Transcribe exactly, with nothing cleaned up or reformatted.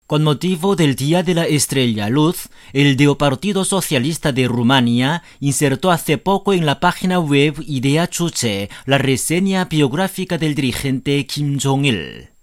Con motivo del Día de la Estrella Luz, el Partido Socialista de Rumania insertó hace poco en la página web Idea Chuche la reseña biográfica del dirigente Kim Jong-il.